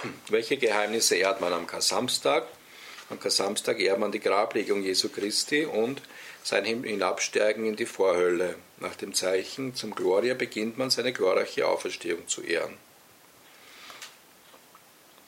Welche Geheimnisse ehrt man am Karsamstag? Am Karsamstag ehrt man die Grablegung Jesu Christi und sein Hinabsteigen in die Vorhölle. Nach dem Zeichen zum Gloria beginnt man seine glorreiche Auferstehung zu ehren.